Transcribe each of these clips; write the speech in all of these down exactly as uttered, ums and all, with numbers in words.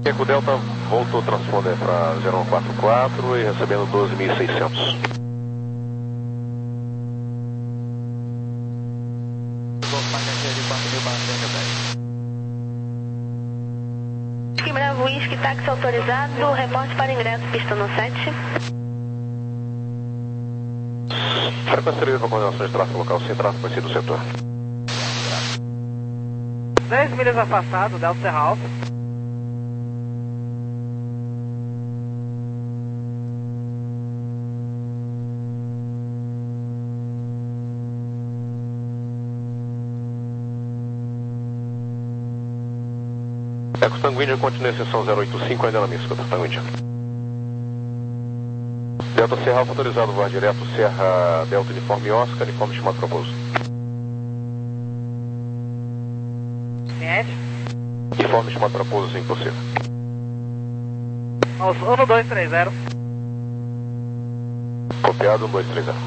Eco Delta voltou o transponder para zero um quatro quatro e recebendo doze mil e seiscentos. Bravo Whisky, táxi autorizado, reporte para ingresso, pista no sete. Frequência servida para coordenação de tráfego local, sem tráfego conhecido do setor. dez milhas afastado, Delta Serra Alfa. Eco Sanguíneo continua em seção zero oito cinco, ainda na minha escuta, Sanguíneo. Delta Serra Alfa autorizado, voar direto, Serra Delta Uniforme Oscar, uniforme estimado para pouso. Ciente? Uniforme estimado para pouso, sim, possível. um dois três zero. Copiado, um dois três zero.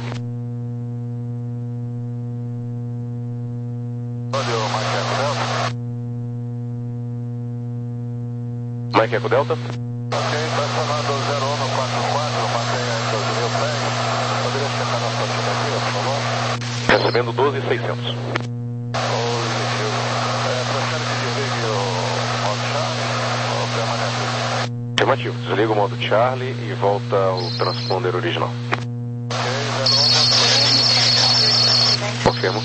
Mike Eco Delta. Ok, pressionado zero um quatro quatro, mantenha em doze mil pés. Poderia checar na sua tira por favor? Recebendo doze mil e seiscentos. Positivo. É, prefere que desligue o modo Charlie ou permanece? Afirmativo. Desliga o modo Charlie e volta ao transponder original. Ok, zero um. Confirmo.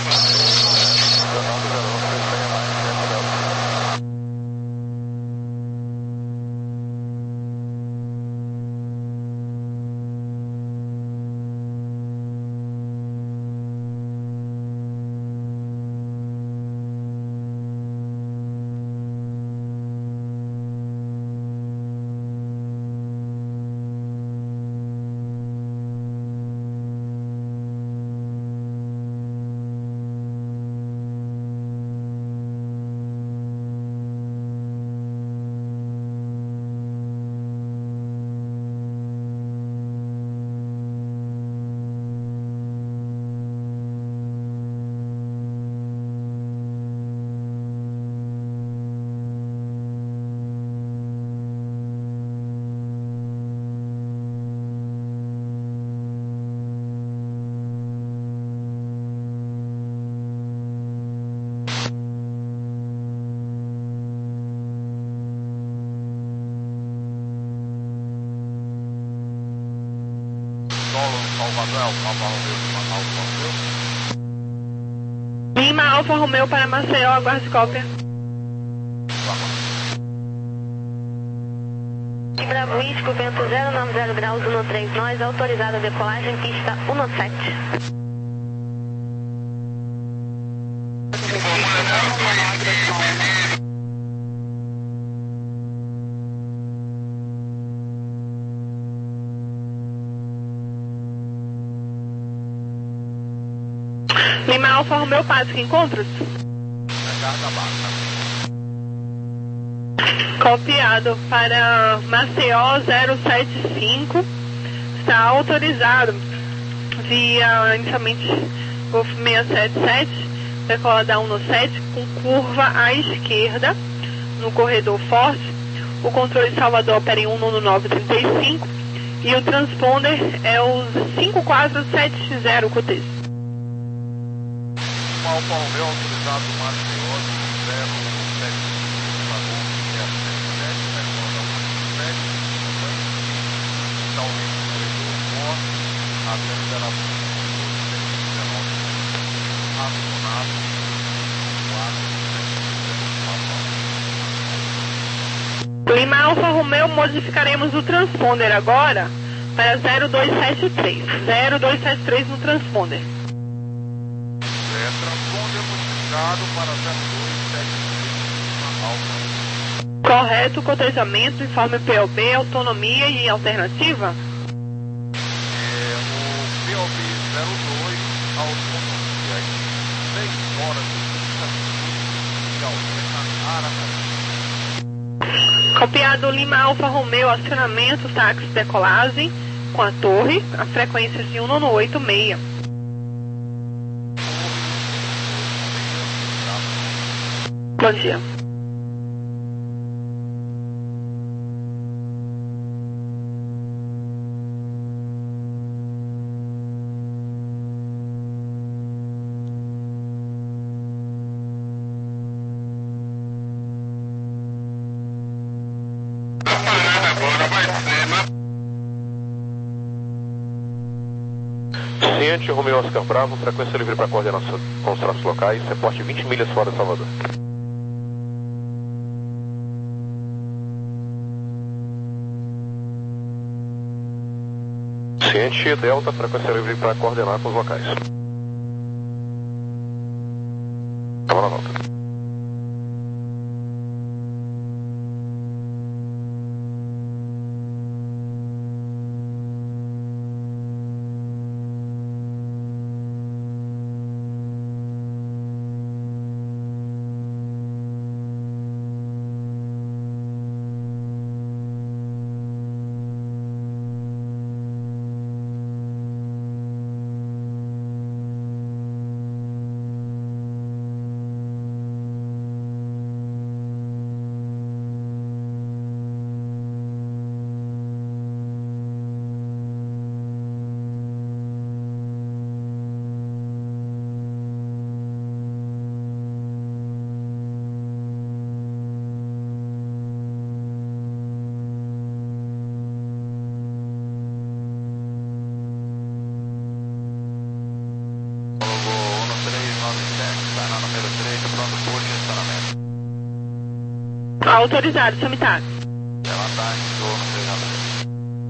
Lima Alfa Romeo para Maceió, aguarde cópia. Bravo Whisky, vento zero nove zero graus, um três nós, autorizada a decolagem, pista um sete. Lima Alfa Romeo Pasco, encontros? Copiado para Maceió zero sete cinco, está autorizado via inicialmente Golf seiscentos e setenta e sete, decola da um no sete com curva à esquerda no corredor forte. O controle Salvador opera em um no nove trinta e cinco e o transponder é o cinco quatro sete zero cotejo. Alfa Romeo autorizado Maceió zero sete cinco, pagou seiscentos e sete, recorda um sete, totalmente no corredor forte, até liberação de dezenove, acionado, quatro, Lima Alfa Romeo, modificaremos o transponder agora para zero dois sete três, zero dois sete três no transponder. para zero dois sete três, Alfa. Correto, cotejamento, informe P O B, autonomia e alternativa? É, o P O B zero dois, autonomia, seis horas e trinta minutos de alternativa. Copiado Lima Alfa Romeo, acionamento, táxi decolagem com a torre, a frequência de um nove oito seis. Bom dia. Ciente, Romeo Oscar Bravo, frequência livre para coordenação com os traços locais, reporte vinte milhas fora de Salvador. Ciente, Delta, frequência livre para coordenar com os locais. Vamos na volta. Autorizado, Samitar. Ela tá em torno de três nove três.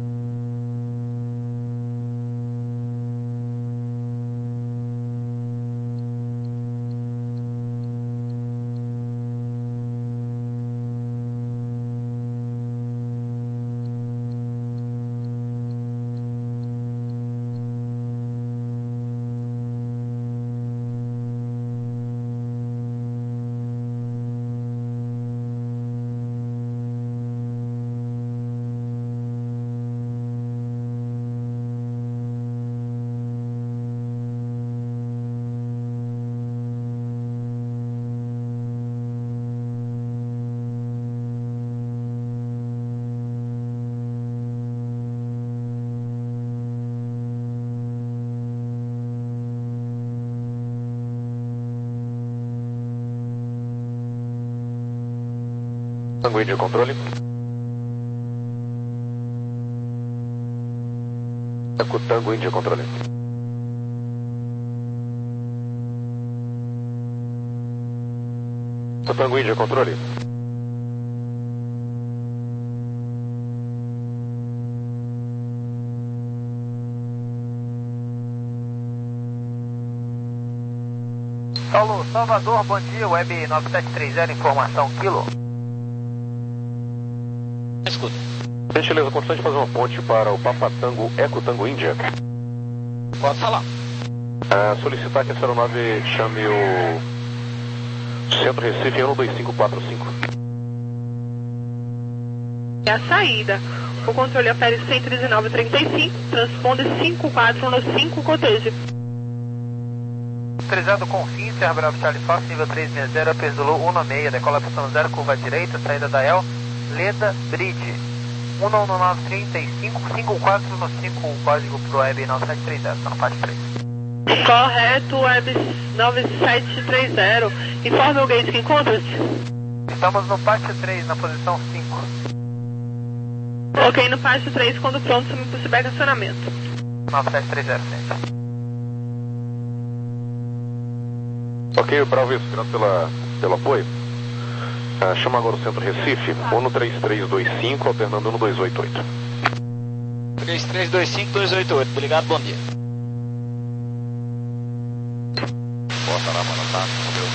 Tango Índia, controle. Eco Tango Índia, controle. Eco Tango Índia, controle. Saulo, Salvador, bom dia, Web nove sete três zero, informação, quilo. Escuta. Gentileza, condição de fazer uma ponte para o Papa Tango Eco Tango Índia? Pode falar. Ah, solicitar que essa aeronave chame o Centro Recife em um dois cinco quatro cinco. É a saída. O controle afere cento e dezenove trinta e cinco, transponde cinco quatro um cinco, cotejo. Autorizado com fim, Serra Bravo Charlie Fox, nível trezentos e sessenta, Perzolo um nove seis, decola pistão zero, curva direita, saída da El, Leda Bridge, um nove nove trinta e cinco, cinco quatro um cinco, código pro Web nove sete três zero, está no parte três. Correto, Web nove sete três zero. Informe o gate que encontra-se. Estamos no pátio três, na posição cinco. Ok, no pátio três, quando pronto, se me possibilita acionamento. nove sete três zero, gente. Ok, Bravo, isso, obrigado pela, pelo apoio. Ah, chama agora o Centro Recife, um três três dois cinco, alternando um dois oito oito. três três dois cinco dois oito oito, obrigado, bom dia. Bota lá, mano, tá?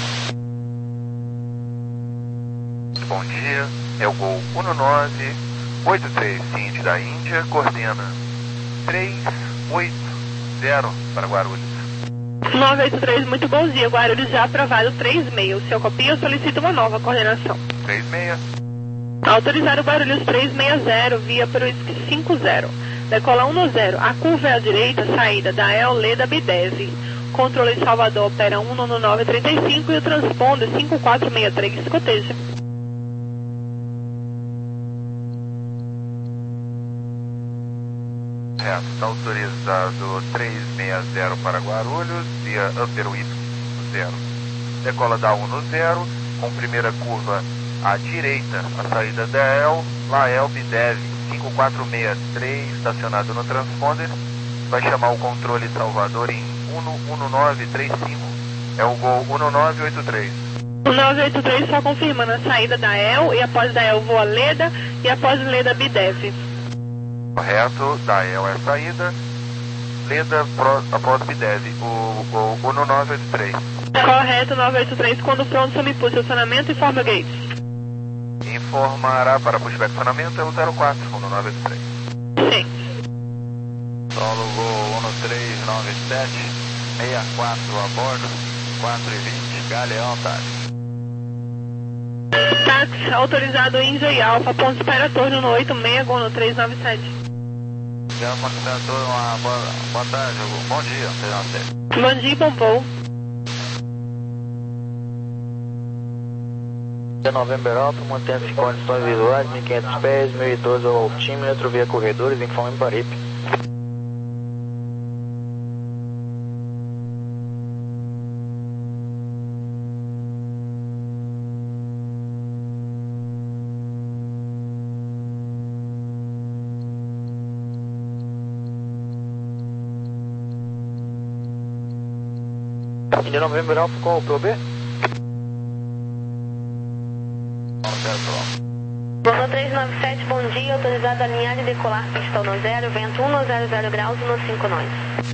Bom dia, é o Gol um nove oito três Cinti da Índia, coordena três oito zero para Guarulhos. nove oito três, muito bom dia. Guarulhos já aprovado três seis. O seu copia, eu solicito uma nova coordenação. três seis. Autorizar o Guarulhos três seis zero, via para o I S C cinco zero. Decola um zero. A curva é à direita, saída da El Leda Bidese. Controle em Salvador opera um nove nove trinta e cinco e o transponder cinco quatro seis três, coteja. Certo, está autorizado três seis zero para Guarulhos, via Upper Whip zero. Decola da um zero, com primeira curva à direita, a saída da El, Lael Bidev cinco quatro seis três, estacionado no transponder, vai chamar o controle Salvador em um um nove três cinco. É o gol um nove oito três. um nove oito três só confirmando a saída da E L e após da E L voa Leda e após Leda Bidev. Correto, da E L é a saída, Leda pro, após Bidev, o gol um nove oito três. Correto, nove oito três, quando pronto, some posicionamento e forma gates. Informará para pushback funcionamento é o zero quatro, um nove oito três. Sim. Solo gol um três nove sete, sessenta e quatro a bordo, quatro e vinte, Galeão táxi. Táxi autorizado Índia e Alfa, ponto espera torno no oito seis, Gol no três nove sete. Já constatou uma boa, boa tarde, bom dia, três nove sete. Bom dia, bom voo. November Alpha, mantendo-se em condições visuais, mil e quinhentos pés, mil e doze ao altímetro, via corredores, informe para I P. India November Alpha, qual o P O B? Gol três nove sete, bom dia, autorizado a alinhar e decolar pista no zero, vento um zero zero graus no cinco nós.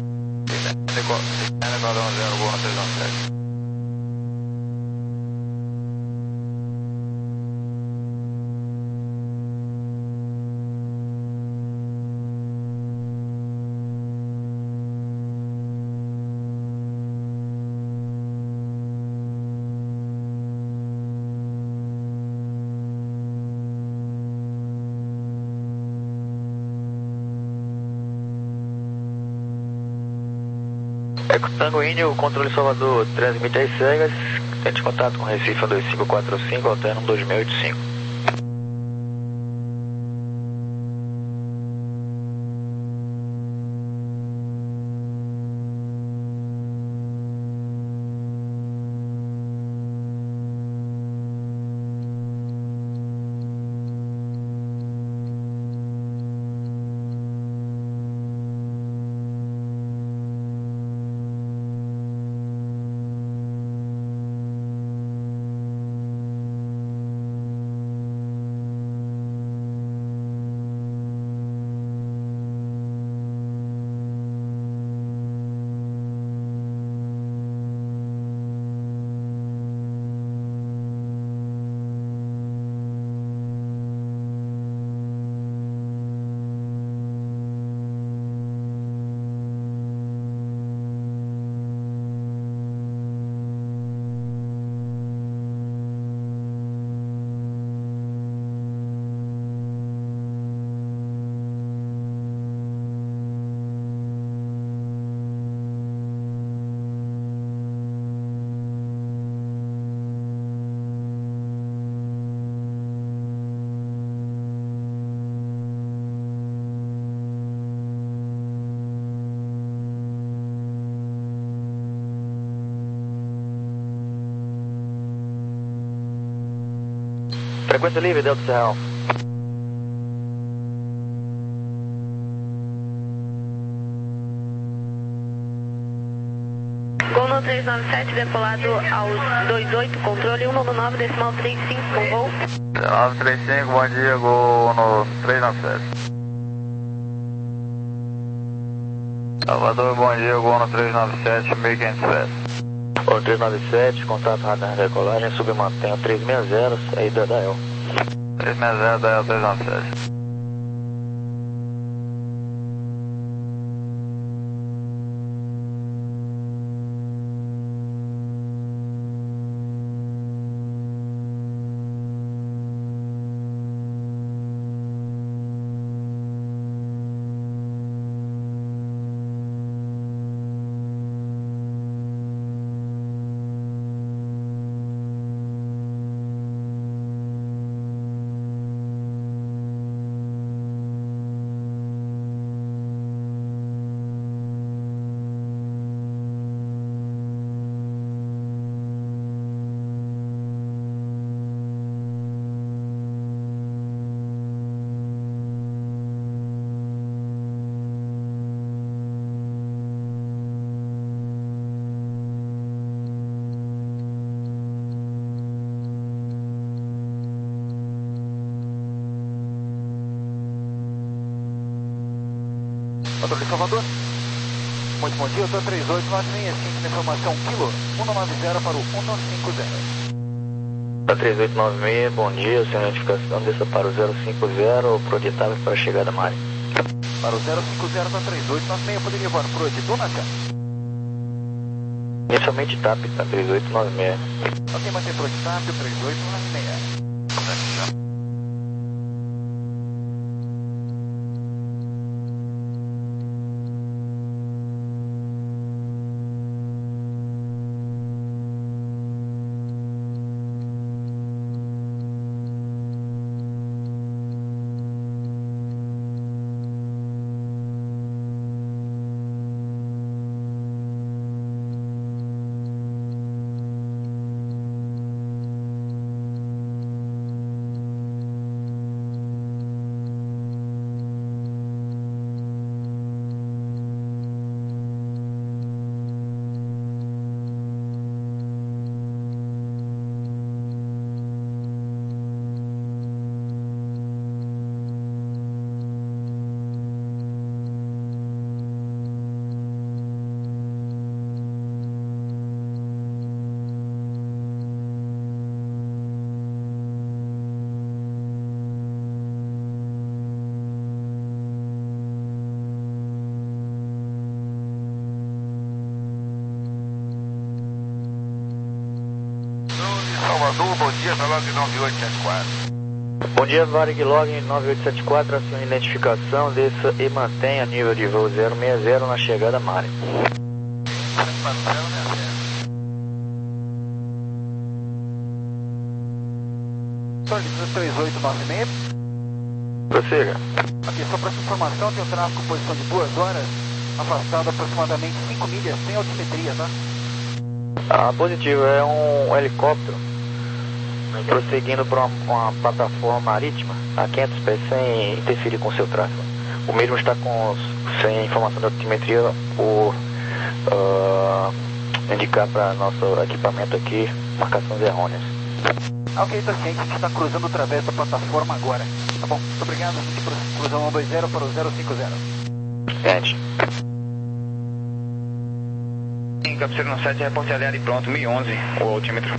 Decolar no zero, gol no três nove sete. Eco Tango Índio, controle Salvador, transmite as cegas, tente contato com Recife dois cinco quatro cinco, alterno dois seis oito cinco. Frequência livre, Delta Serral. Gol no três nove sete, decolado aos dois oito, controle um nove decimal trinta e cinco, com gol. nove três cinco, bom dia, gol no três nove sete. Salvador, bom dia, gol no três nove sete, mil e quinhentos pés. Gol três nove sete, contato radar de decolagem, submantenha três seis zero, saída da E L. três seis zero da E L três nove sete. Patrulha Salvador. Muito bom dia, eu estou três oito nove seis, cinco, informação quilo, um nove zero para o um cinco zero. Para três oito nove seis, bom dia, sem notificação, desça para o zero cinco zero, projetável para a chegada Mari. Para o zero cinco zero para três oito nove seis, poderia voar por hoje, Dunaca? Inicialmente T A P, para três oito nove seis. Ok, manter por T A P, três oito nove seis. Salvador, bom dia, Varig nove oito sete quatro. Bom dia, Varig Log nove oito sete quatro, acione identificação, desça e mantenha nível de voo zero seis zero na chegada Mari. três oito nove seis. Prossiga. Aqui, só para essa informação, tem o tráfego posição de duas horas, afastado aproximadamente cinco milhas, sem altimetria, tá? Ah, positivo, é um helicóptero prosseguindo para uma, uma plataforma marítima a quinhentos pés sem interferir com o seu tráfego. O mesmo está com, sem informação de altimetria, por uh, indicar para nosso equipamento aqui marcações errôneas. Ok, está ciente, a gente está cruzando através da plataforma agora. Tá bom, muito obrigado, a gente cruza um dois zero para o zero cinco zero. Gente. Captura no sete, reporte aliado e pronto, mil e onze, o altímetro.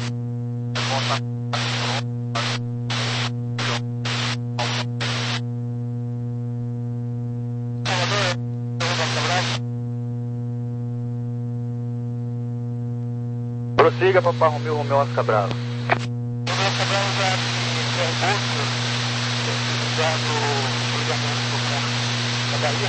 Prossiga, Papai Romeu, Romeu Oscar Bravo. Romeu Oscar Bravo já tem recursos, utilizado o ligamento do ponto da Bahia.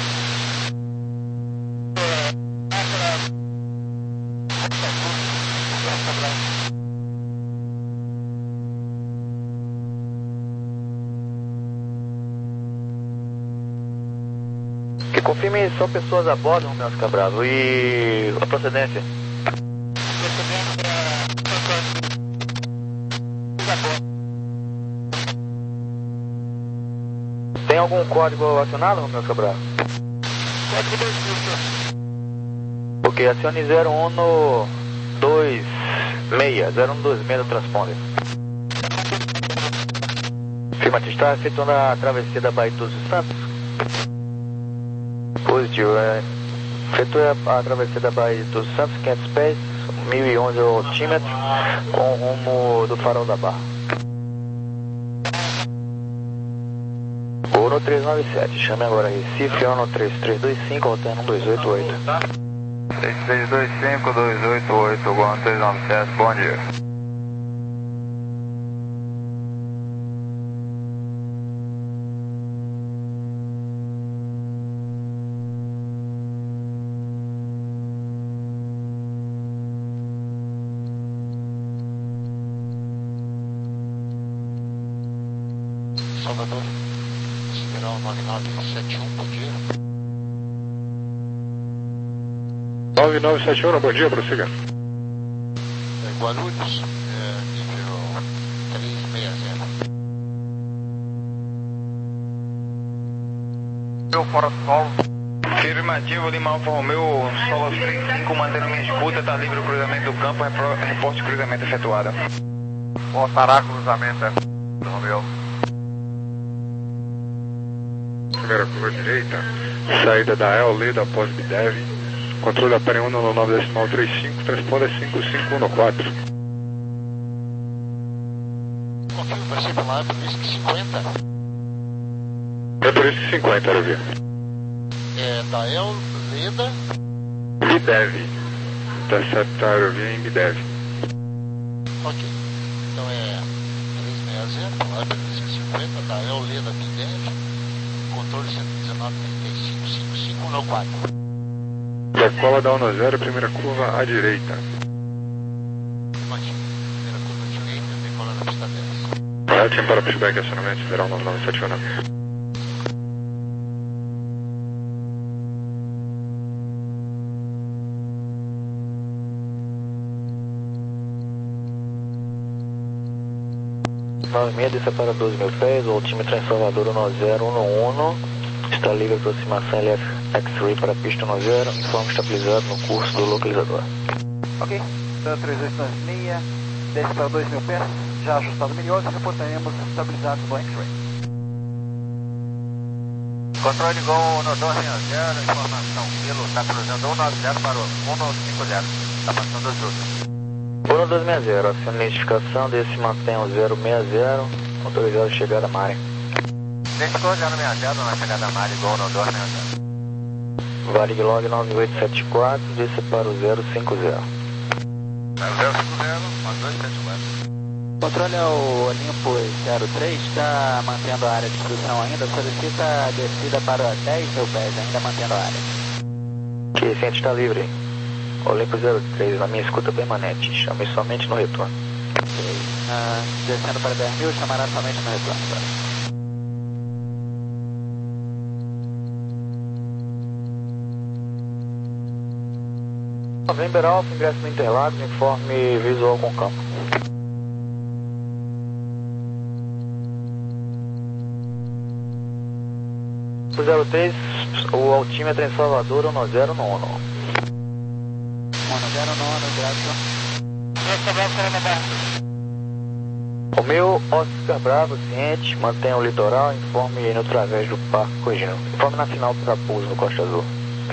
Que confirme só pessoas a bordo, Romeu Oscar Bravo, e a procedência. Tem algum código acionado, Romeu Oscar Bravo? Código dois mil, senhor. Ok, acione zero um no dois seis, zero um dois seis no transponder. Afirmativo, está efetuando a travessia da Baía de Todos os Santos? Positivo, é. Efetua a travessia da Baía de Todos os Santos, quinhentos pés, mil e onze o altímetro, com rumo do Farol da Barra. Voo no três nove sete, chame agora Recife, no três três dois cinco, alterno dois oito oito. três três dois cinco, dois oito oito, Guam três nove sete, bom dia. Salvador, Sideral nove nove sete um, bom dia. nove nove sete um, bom dia, prossiga. É, Guarulhos, é, nível três seis zero. Meu fora solo. Afirmativo, Lima Alfa Romeu, solo três cinco, mantendo minha escuta, está livre o cruzamento do campo, reporte de cruzamento efetuado. Voltará cruzamento, Romeu. Primeira curva direita, Saída da El, Leda após Bidev. Controle da P R um no nove decimal trinta e cinco, transponder cinco cinco um quatro. Ok, o princípio lá é por isso que cinquenta. É por isso que cinquenta, Aerovia. É da El, Leda. Bidev. Intercepta a Aerovia em Bidev. Ok, então é trezentos e sessenta, lá é por isso que cinquenta, da El, Leda, Bidev. Controle cento e dezenove, trinta e cinco, cinco cinco um quatro. Decola da um zero, primeira curva à direita. Imagina, primeira curva à direita, decola na pista dez. Correto, para pushback, acionamento federal nove nove sete um. nove seis, desça para doze mil pés, o altímetro em Salvador um zero um um. Está livre aproximação L F X-Ray para a pista um zero, informe estabilizado no curso do localizador. Ok, da três dois dois seis, desce para dois mil pés, já ajustado milhões, reportaremos estabilizado no X-Ray. Controle Gol um dois seis zero, informação, Kilo está cruzando um nove zero para o um cinco zero, está passando o Júlio. um dois seis zero, acione a identificação, desse mantém o zero seis zero, autorizado a chegada à Mare. Identificou zero seis zero na chegada à Mare, Gol um dois seis zero. Varig log nove oito sete quatro, desça para o zero cinco zero. zero cinco zero, nove dois sete quatro. Controle ao Olympus zero três, está mantendo a área de instrução ainda, solicita a descida para dez mil pés, ainda mantendo a área. Que ciente está livre. Olympus zero três, na minha escuta permanente, chame somente no retorno. Ok, uh, descendo para dez mil, chamará somente no retorno. Tá? November Alpha, ingresso no Interlagos, informe visual com campo. zero três, o altímetro em Salvador um zero um um. um zero um um, graças. O meu Oscar Bravo, ciente, mantenha o litoral, informe no através do Parque Cogino. Informe na final para pouso no Costa Azul.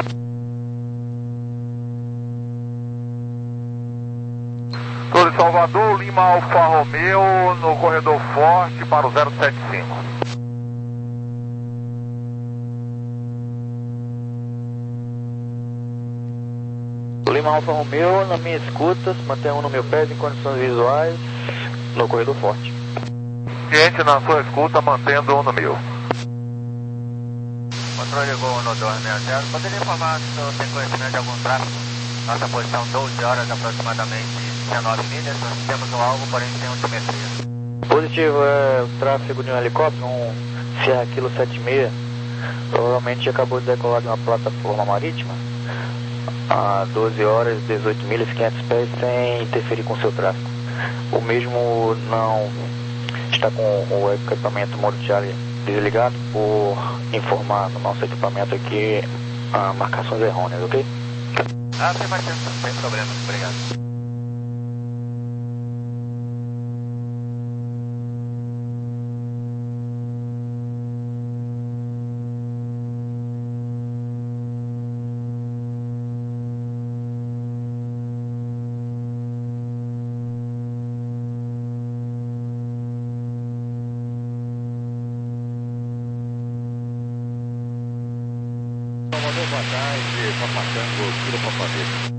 Torre Salvador, Lima Alfa Romeo, no corredor forte para o zero sete cinco. Lima Alfa Romeo, na minha escuta, mantenha um no meu pés em condições visuais, no corredor forte. Ciente na sua escuta, mantendo um no mil. Controle Gol um dois seis zero, poderia informar se o senhor tem conhecimento de algum tráfego? Nossa posição doze horas, aproximadamente dezenove milhas, nós temos um alvo, porém sem altimetria. Positivo, é o tráfego de um helicóptero, um Sierra Kilo setenta e seis, provavelmente acabou de decolar de uma plataforma marítima a doze horas, dezoito milhas, quinhentos pés, sem interferir com o seu tráfego. O mesmo não está com o equipamento modo Charlie desligado por informar no nosso equipamento aqui a marcações errôneas, ok? Ah, sem mais tempo, sem problema, obrigado. Boa tarde, Papacango, Kilo Papavito.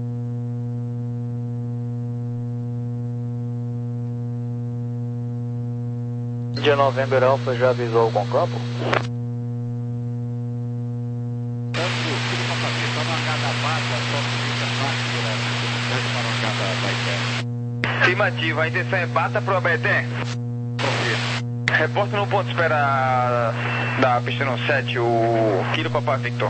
Dia November Alpha já avisou com o campo? Tanto Kilo Papavito, uma cada vaga, só fica fácil para uma cada baité. Afirmativo, a intenção é bata pro Aberté. Reporta no ponto de espera da pista no sete, o Kilo Papa Victor.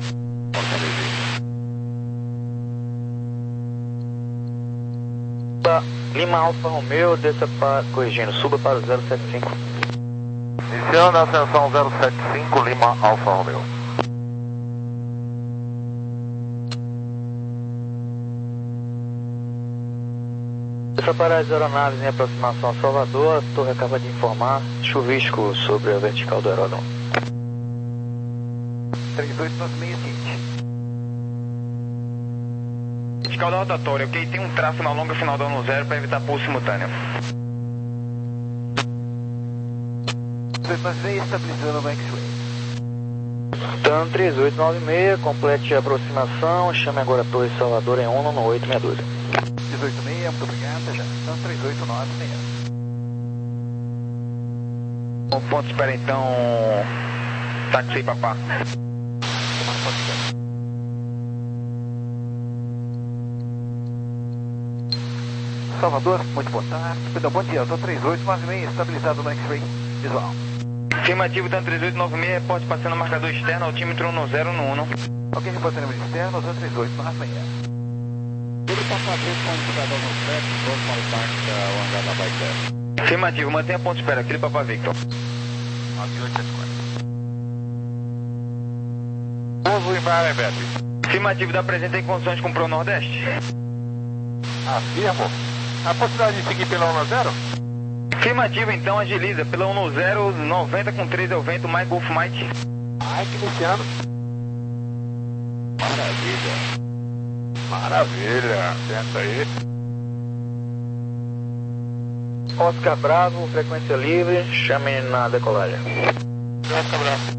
Lima Alfa Romeo, desça para, corrigindo, suba para o zero sete cinco. Iniciando a ascensão zero sete cinco, Lima Alfa Romeo. Desça para as aeronaves em aproximação a Salvador, a torre acaba de informar chuvisco sobre a vertical do aeródromo. três oito nove seis City. Vertical da rotatória, ok? Tem um tráfego na longa final da um zero para evitar pulso simultâneo. três oito nove seis estabilizando no X-Ray. TAM três oito nove seis, complete a aproximação, chame agora a Torre Salvador em um no oito seis dois. dezoito seis, muito obrigado, já. TAM três oito nove seis. Um ponto, espera então. Táxi papá. Salvador, muito boa tarde. Perdão, bom dia, TAM três oito nove seis, estabilizado no X-Ray visual. Afirmativo, TAM três oito nove seis, reporte passando marcador externo, altímetro um zero no um. Ok, reporte número externo, TAM três oito nove seis. Ele está fazendo com o cidadão no flex, próximo ao táxi, o hangar da Baité. Afirmativo, mantenha ponto de espera, aquele Papa Victor. nove oito sete quatro. Povo em Marabete. Afirmativo, dá presente em condições com o Pro Nordeste. Afirmo. A possibilidade de seguir pela um zero? Afirmativo, então, agiliza. Pela um zero, noventa com três é o vento, mais Golf Mike. Mike Luciano. Maravilha. Maravilha. Senta aí. Oscar Bravo, frequência livre, chame na decolagem. Oscar Bravo.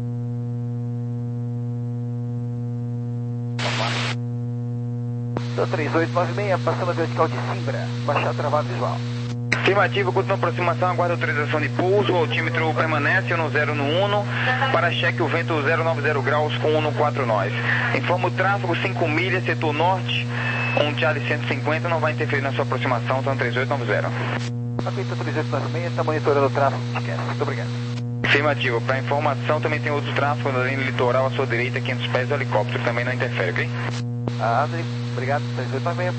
TAM três oito nove seis, passando a vertical de Simbra, baixar travado visual. Afirmativo, continua a aproximação, aguarda autorização de pouso, o altímetro permanece um zero no um, para cheque o vento zero nove zero graus com um quatro nós. Informa o tráfego cinco milhas, setor norte, um Charlie cento e cinquenta, não vai interferir na sua aproximação, TAM três oito nove zero. Ok, TAM três oito nove seis, está monitorando o tráfego, esquece, muito obrigado. Afirmativo, para informação também tem outro tráfego na linha litoral à sua direita, quinhentos pés, helicóptero, também não interfere, ok? Ah, Adri, obrigado, três oito nove seis.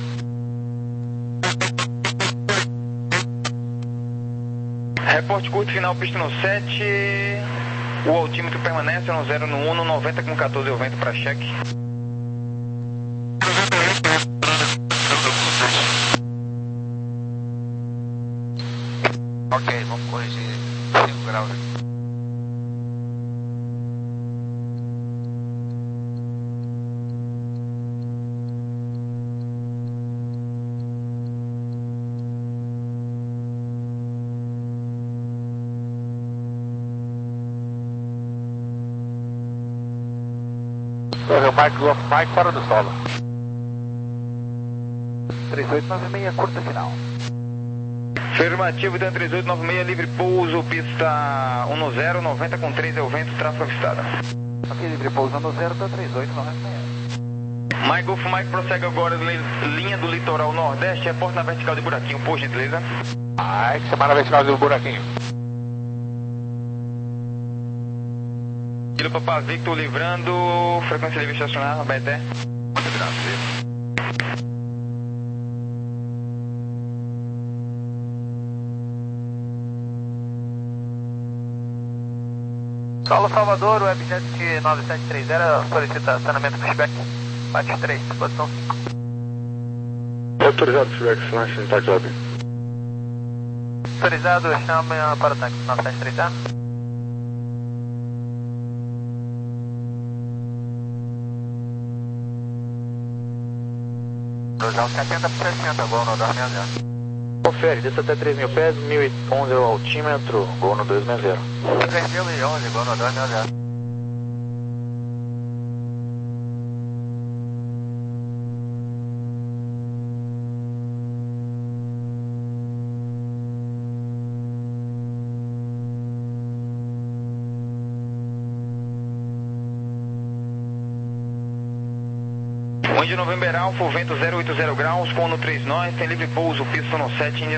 Reporte curto final, pista no sete, o altímetro permanece um zero no um, noventa com catorze é o vento para cheque. Ok, vamos corrigir cinco graus aqui. O Mike Golf Mike fora do solo. três oito nove seis, curta final. Afirmativo, TAM três oito nove seis, livre pouso, pista um zero, noventa com três é o vento, tráfego avistado. Ok, livre pouso um zero, TAM três oito nove seis. Mike Golf Mike prossegue agora, linha do litoral nordeste, reporte na vertical de buraquinho, por gentileza. Mike, semana vertical do buraquinho. Kilo Papa Victor livrando, frequência livre estacionar, Baité. Muito grave. Solo Salvador, Webjet nove sete três zero, solicita acionamento pushback. Bate três, posição cinco. Autorizado pushback, silêncio, táxi lobby. Autorizado, chama para o táxi nove sete três zero. Cruzão setenta por sessenta, gol no dois seis zero. Confere, desça até três mil pés, mil e onze é o altímetro, gol no dois seis zero. três mil e onze, gol no dois seis zero. Wind November Alpha, vento zero oito zero graus, com no três nós, tem livre pouso, pista no sete,